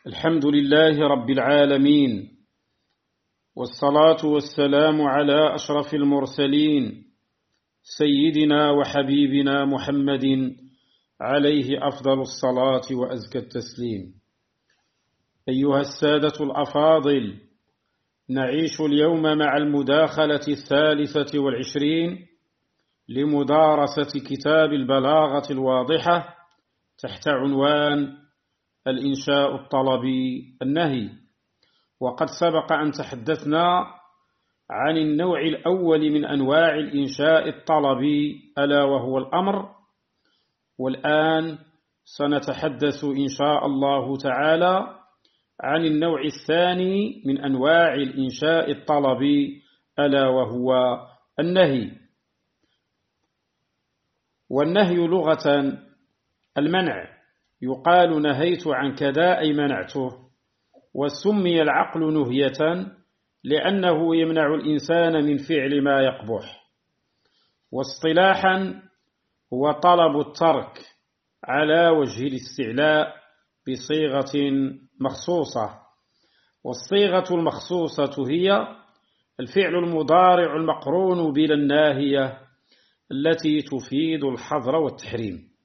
الحمد لله رب العالمين، والصلاة والسلام على أشرف المرسلين سيدنا وحبيبنا محمد عليه أفضل الصلاة وأزكى التسليم. أيها السادة الأفاضل، نعيش اليوم مع المداخلة 23 لمدارسة كتاب البلاغة الواضحة تحت عنوان الإنشاء الطلبي النهي. وقد سبق أن تحدثنا عن النوع الأول من أنواع الإنشاء الطلبي ألا وهو الأمر، والآن سنتحدث إن شاء الله تعالى عن النوع الثاني من أنواع الإنشاء الطلبي ألا وهو النهي. والنهي لغة المنع، يقال نهيت عن كذا أي منعته، وسمي العقل نهية لأنه يمنع الإنسان من فعل ما يقبح. واصطلاحا هو طلب الترك على وجه الاستعلاء بصيغة مخصوصة، والصيغة المخصوصة هي الفعل المضارع المقرون بلا الناهية التي تفيد الحظر والتحريم.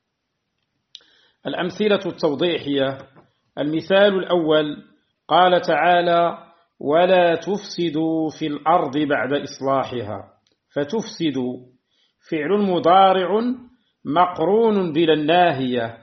الأمثلة التوضيحية: المثال الأول قال تعالى: ولا تفسدوا في الأرض بعد إصلاحها. فتفسدوا فعل مضارع مقرون بلا الناهية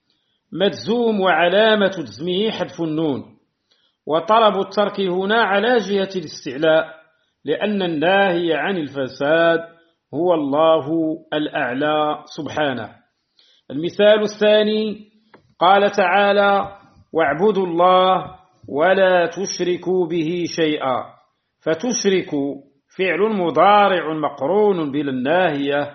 مجزوم وعلامة جزمه حذف النون، وطلب الترك هنا على جهة الاستعلاء لأن الناهي عن الفساد هو الله الأعلى سبحانه. المثال الثاني قال تعالى: واعبدوا الله ولا تشركوا به شيئا. فتشركوا فعل مضارع مقرون بلا الناهية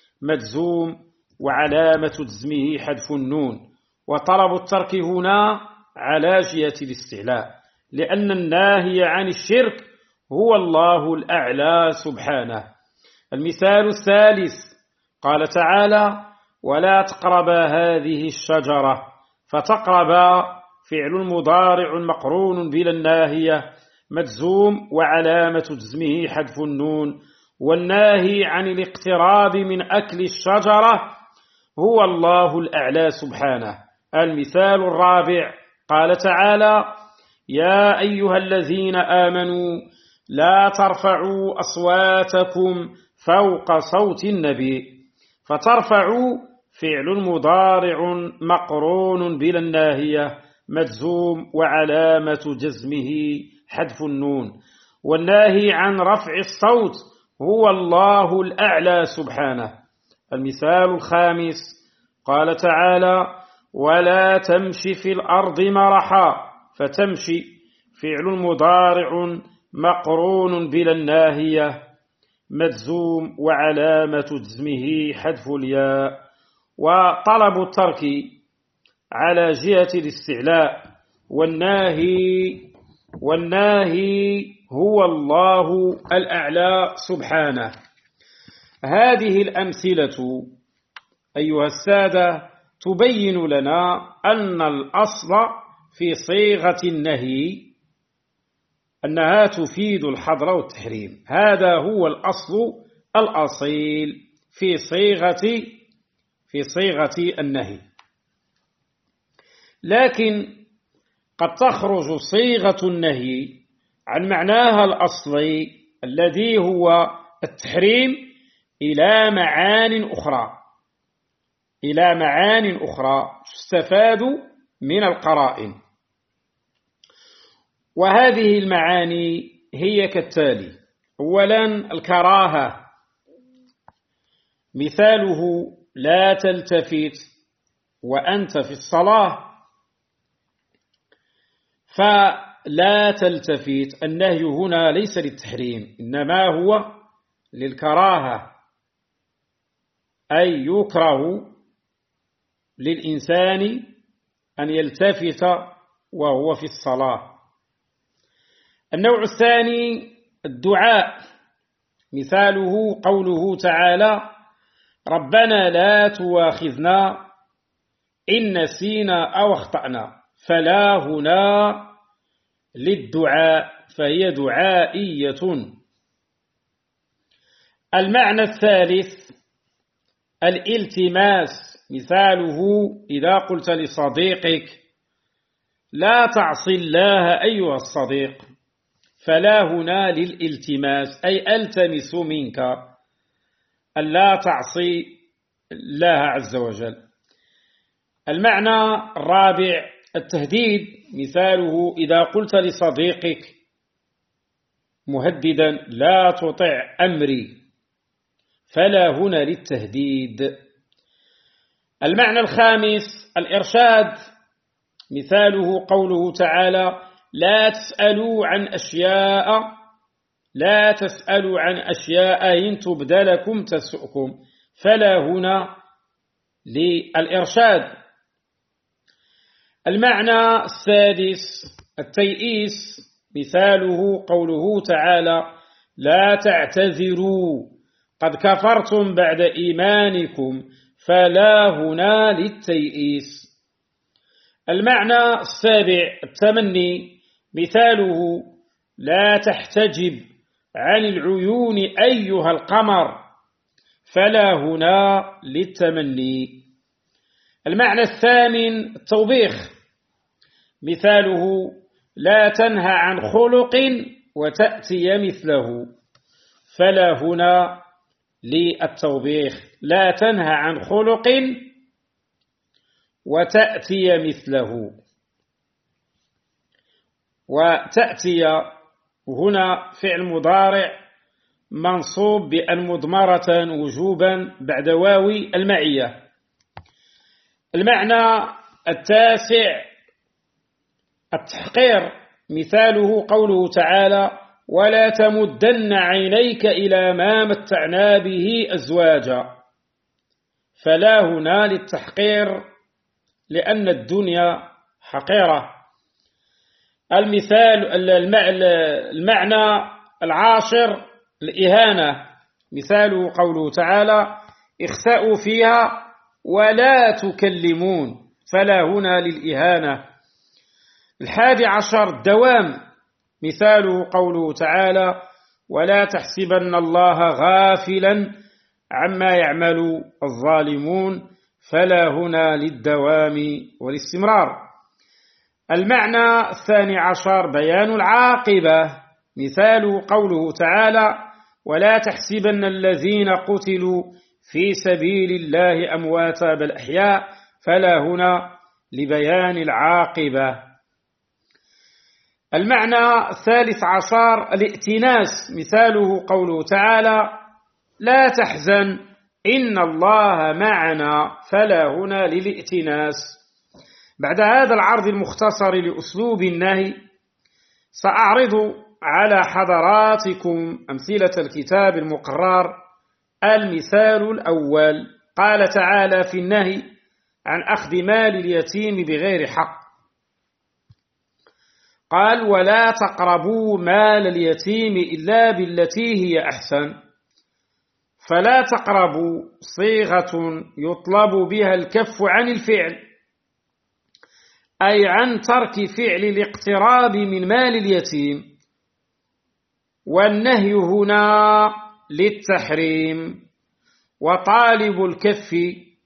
مجزوم وعلامة جزمه حذف النون، وطلب الترك هنا على جهة الاستعلاء لأن الناهي عن الشرك هو الله الأعلى سبحانه. المثال الثالث قال تعالى: ولا تقربا هذه الشجرة. فتقربا فعل مضارع مقرون بلا الناهية مجزوم وعلامة جزمه حذف النون، والناهي عن الاقتراب من أكل الشجرة هو الله الأعلى سبحانه. المثال الرابع قال تعالى: يا أيها الذين آمنوا لا ترفعوا أصواتكم فوق صوت النبي. فترفعوا فعل مضارع مقرون بلا الناهية مجزوم وعلامة جزمه حذف النون، والناهي عن رفع الصوت هو الله الأعلى سبحانه. المثال الخامس قال تعالى: ولا تمشي في الأرض مرحا. فتمشي فعل مضارع مقرون بلا الناهية مجزوم وعلامة جزمه حذف الياء، وطلب الترك على جهة الاستعلاء والناهي هو الله الأعلى سبحانه. هذه الأمثلة أيها السادة تبين لنا أن الأصل في صيغة النهي أنها تفيد الحظر والتحريم. هذا هو الأصل الأصيل في صيغة النهي. لكن قد تخرج صيغة النهي عن معناها الأصلي الذي هو التحريم إلى معان أخرى تستفاد من القرائن، وهذه المعاني هي كالتالي: أولا الكراهة، مثاله لا تلتفت وأنت في الصلاة. فلا تلتفت النهي هنا ليس للتحريم إنما هو للكراهة، أي يكره للإنسان أن يلتفت وهو في الصلاة. النوع الثاني الدعاء، مثاله قوله تعالى: ربنا لا تواخذنا إن نسينا أو أخطأنا. فلا هنا للدعاء فهي دعائية. المعنى الثالث الالتماس، مثاله إذا قلت لصديقك لا تعصي الله أيها الصديق، فلا هنا للالتماس أي ألتمس منك ألا تعصي الله عز وجل. المعنى الرابع التهديد، مثاله إذا قلت لصديقك مهددا لا تطع أمري، فلا هنا للتهديد. المعنى الخامس الإرشاد، مثاله قوله تعالى لا تسألوا عن أشياء إن تبد لكم تسؤكم، فلا هنا للإرشاد. المعنى السادس التيئيس، مثاله قوله تعالى لا تعتذروا قد كفرتم بعد إيمانكم، فلا هنا للتيئيس. المعنى السابع التمني، مثاله لا تحتجب عن العيون أيها القمر، فلا هنا للتمني. المعنى الثامن التوبيخ، مثاله لا تنهى عن خلق وتأتي مثله، فلا هنا للتوبيخ، لا تنهى عن خلق وتأتي مثله. وتأتي هنا فعل مضارع منصوب بأن مضمرة وجوبا بعد واو المعية. المعنى التاسع التحقير، مثاله قوله تعالى ولا تمدن عينيك إلى ما متعنا به أزواجا، فلا هنا للتحقير لأن الدنيا حقيرة. المعنى العاشر الإهانة، مثاله قوله تعالى اخسأوا فيها ولا تكلمون، فلا هنا للإهانة. 11 الدوام، مثاله قوله تعالى ولا تحسبن الله غافلا عما يعمل الظالمون، فلا هنا للدوام والاستمرار. المعنى 12 بيان العاقبة، مثاله قوله تعالى ولا تحسبن الذين قتلوا في سبيل الله أمواتا بل أحياء، فلا هنا لبيان العاقبة. المعنى 13 الائتناس، مثاله قوله تعالى لا تحزن إن الله معنا، فلا هنا للائتناس. بعد هذا العرض المختصر لأسلوب النهي سأعرض على حضراتكم أمثلة الكتاب المقرر. المثال الأول قال تعالى في النهي عن أخذ مال اليتيم بغير حق، قال ولا تقربوا مال اليتيم إلا بالتي هي أحسن. فلا تقربوا صيغة يطلب بها الكف عن الفعل، أي عن ترك فعل الاقتراب من مال اليتيم، والنهي هنا للتحريم، وطالب الكف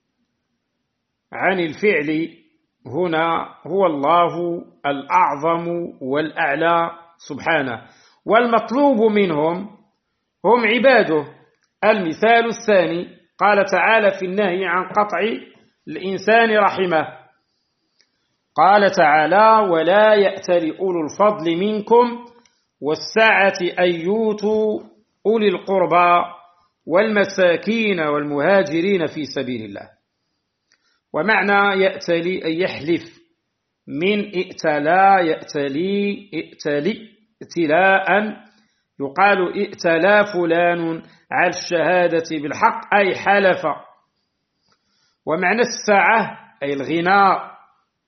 عن الفعل هنا هو الله الأعظم والأعلى سبحانه، والمطلوب منهم هم عباده. المثال الثاني قال تعالى في النهي عن قطع الإنسان رحمه، قال تعالى ولا يأتل أولو الفضل منكم والسعة أن يؤتوا أولي القربى والمساكين والمهاجرين في سبيل الله. ومعنى يأتلي أن يحلف من ائتلا يأتلي ائتلاء، يقال ائتلا فلان على الشهادة بالحق أي حلف. ومعنى السعة أي الغناء.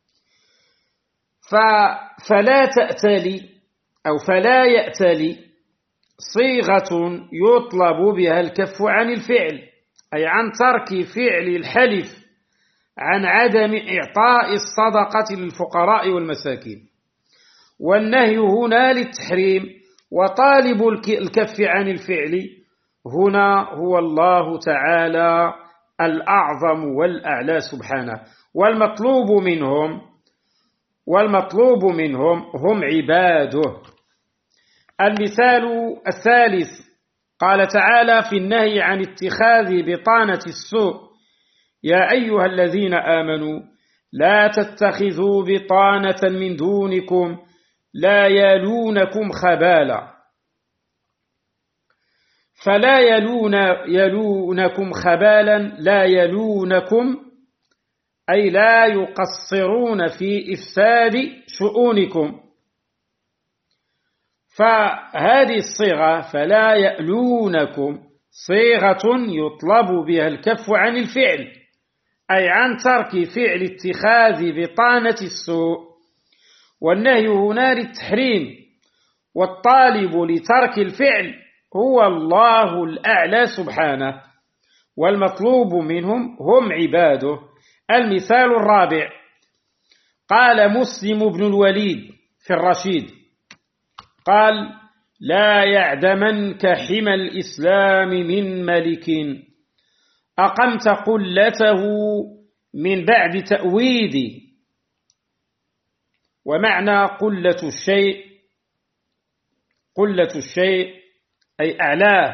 فلا تأتلي أو فلا يأتلي صيغة يطلب بها الكف عن الفعل، أي عن ترك فعل الحلف عن عدم إعطاء الصدقة للفقراء والمساكين. والنهي هنا للتحريم، وطالب الكف عن الفعل هنا هو الله تعالى الأعظم والأعلى سبحانه، والمطلوب منهم هم عباده. المثال الثالث قال تعالى في النهي عن اتخاذ بطانة السوء: يا أيها الذين آمنوا لا تتخذوا بطانة من دونكم لا يلونكم خبالا. فلا يلونكم خبالا، لا يلونكم أي لا يقصرون في إفساد شؤونكم. فهذه الصيغة فلا يألونكم صيغة يطلب بها الكف عن الفعل، أي عن ترك فعل اتخاذ بطانة السوء، والنهي هنا للتحريم، والطالب لترك الفعل هو الله الأعلى سبحانه، والمطلوب منهم هم عباده. المثال الرابع قال مسلم بن الوليد في الرشيد قال: لا يعدمنك حمى الإسلام من ملك أقمت قلته من بعد تأويد. ومعنى قلة الشيء أي أعلاه،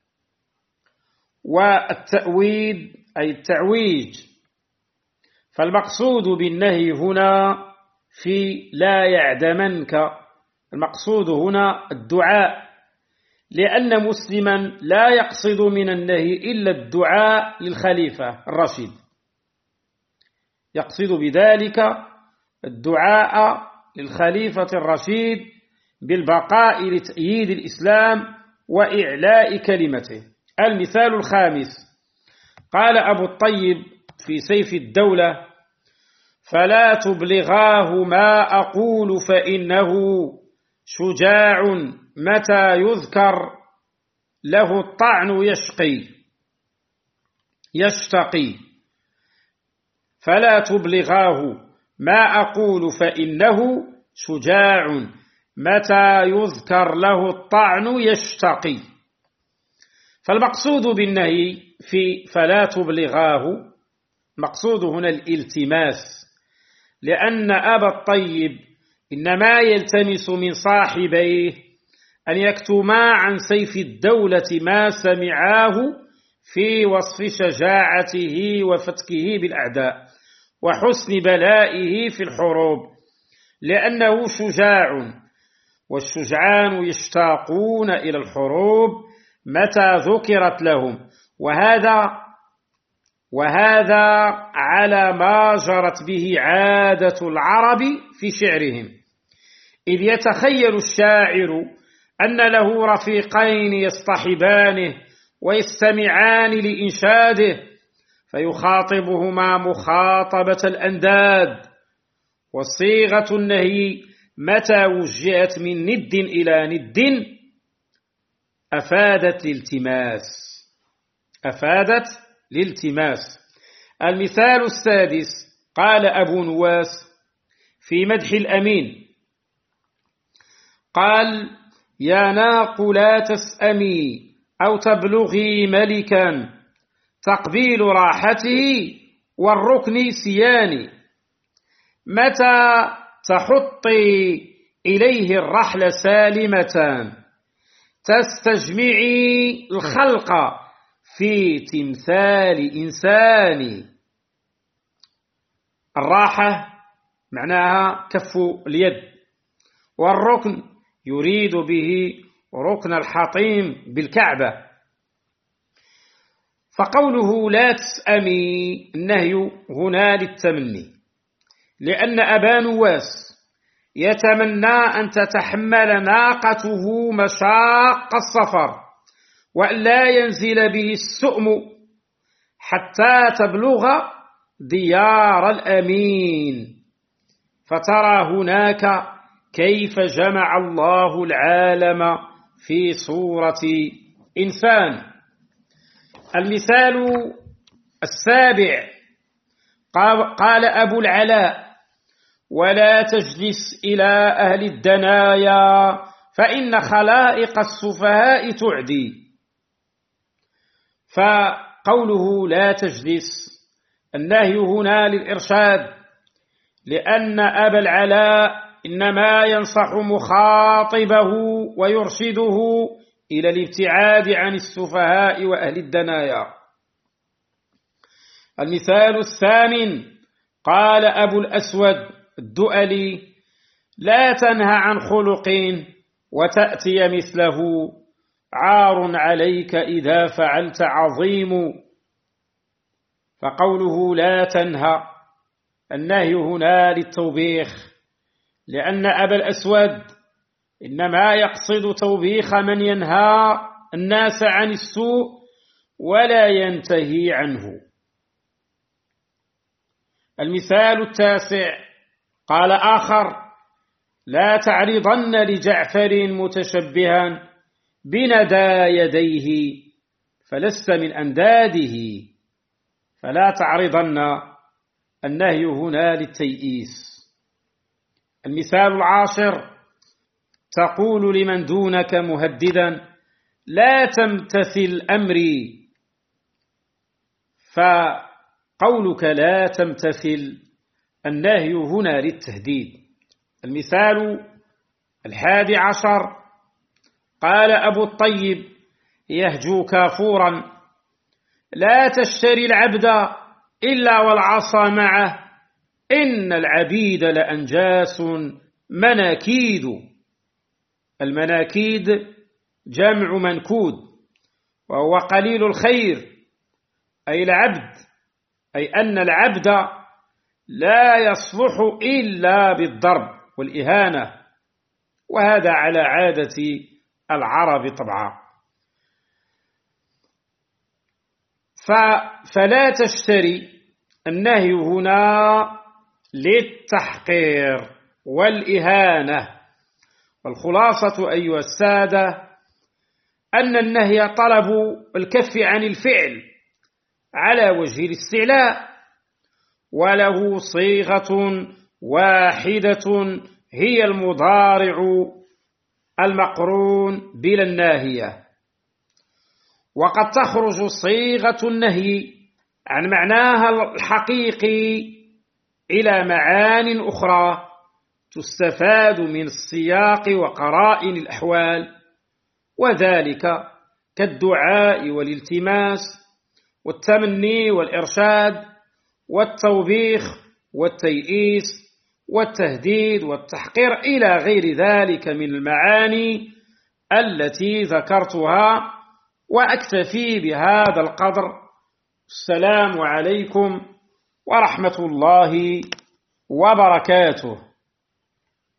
والتأويد أي التعويج. فالمقصود بالنهي هنا في لا يعدمنك، المقصود هنا الدعاء، لأن مسلما لا يقصد من النهي إلا الدعاء للخليفة الرشيد، يقصد بذلك الدعاء للخليفة الرشيد بالبقاء لتأييد الإسلام وإعلاء كلمته. المثال الخامس قال أبو الطيب في سيف الدولة: فلا تبلغاه ما أقول فإنه شجاع متى يذكر له الطعن يشتقي. فلا تبلغاه ما أقول فإنه شجاع متى يذكر له الطعن يشتقي. فالمقصود بالنهي في فلا تبلغاه مقصود هنا الالتماس، لأن أبا الطيب إنما يلتمس من صاحبيه أن يكتما عن سيف الدولة ما سمعاه في وصف شجاعته وفتكه بالأعداء وحسن بلائه في الحروب، لأنه شجاع، والشجعان يشتاقون إلى الحروب متى ذكرت لهم، وهذا على ما جرت به عادة العرب في شعرهم، إذ يتخيل الشاعر أن له رفيقين يصطحبانه ويستمعان لإنشاده، فيخاطبهما مخاطبة الأنداد. وصيغة النهي متى وجهت من ند إلى ند أفادت الالتماس. المثال السادس قال أبو نواس في مدح الأمين قال: يا ناق لا تسأمي أو تبلغي ملكا تقبيل راحته والركن سيان، متى تحطي إليه الرحل سالمة تستجمعي الخلق في تمثال إنسان. الراحة معناها كف اليد، والركن يريد به ركن الحطيم بالكعبة. فقوله لا تسأمي النهي هنا للتمني، لأن أبا نواس يتمنى أن تتحمل ناقته مشاق السفر وأن لا ينزل به السؤم حتى تبلغ ديار الأمين. فترى هناك كيف جمع الله العالم في صورة إنسان. المثال السابع قال أبو العلاء: ولا تجلس إلى أهل الدنايا فإن خلائق السفهاء تعدي. فقوله لا تجلس، النهي هنا للإرشاد، لأن أبا العلاء إنما ينصح مخاطبه ويرشده إلى الابتعاد عن السفهاء وأهل الدنايا. المثال الثامن: قال أبو الأسود الدؤلي: لا تنهى عن خلق وتأتي مثله، عار عليك إذا فعلت عظيم. فقوله لا تنهى، النهي هنا للتوبيخ، لأن أبا الأسود إنما يقصد توبيخ من ينهى الناس عن السوء ولا ينتهي عنه. المثال التاسع: قال آخر: لا تعرضن لجعفر متشبها بندى يديه فلست من أنداده. فلا تعرضن، النهي هنا للتيئيس. المثال العاشر: تقول لمن دونك مهددا: لا تمتثل أمري. فقولك لا تمتثل، النهي هنا للتهديد. المثال 11: قال أبو الطيب يهجو كافورا: لا تشتري العبد إلا والعصا معه، إن العبيد لأنجاس مناكيد. المناكيد جمع منكود، وهو قليل الخير، أي العبد، أي أن العبد لا يصلح إلا بالضرب والإهانة، وهذا على عادة العرب طبعا. فلا تشتري، النهي هنا للتحقير والإهانة. والخلاصة أيها السادة أن النهي طلب الكف عن الفعل على وجه الاستعلاء، وله صيغة واحدة هي المضارع المقرون بلا الناهية. وقد تخرج صيغة النهي عن معناها الحقيقي إلى معان أخرى تستفاد من السياق وقرائن الأحوال، وذلك كالدعاء والالتماس والتمني والإرشاد والتوبيخ والتيئيس والتهديد والتحقير إلى غير ذلك من المعاني التي ذكرتها. وأكتفي بهذا القدر. السلام عليكم ورحمة الله وبركاته.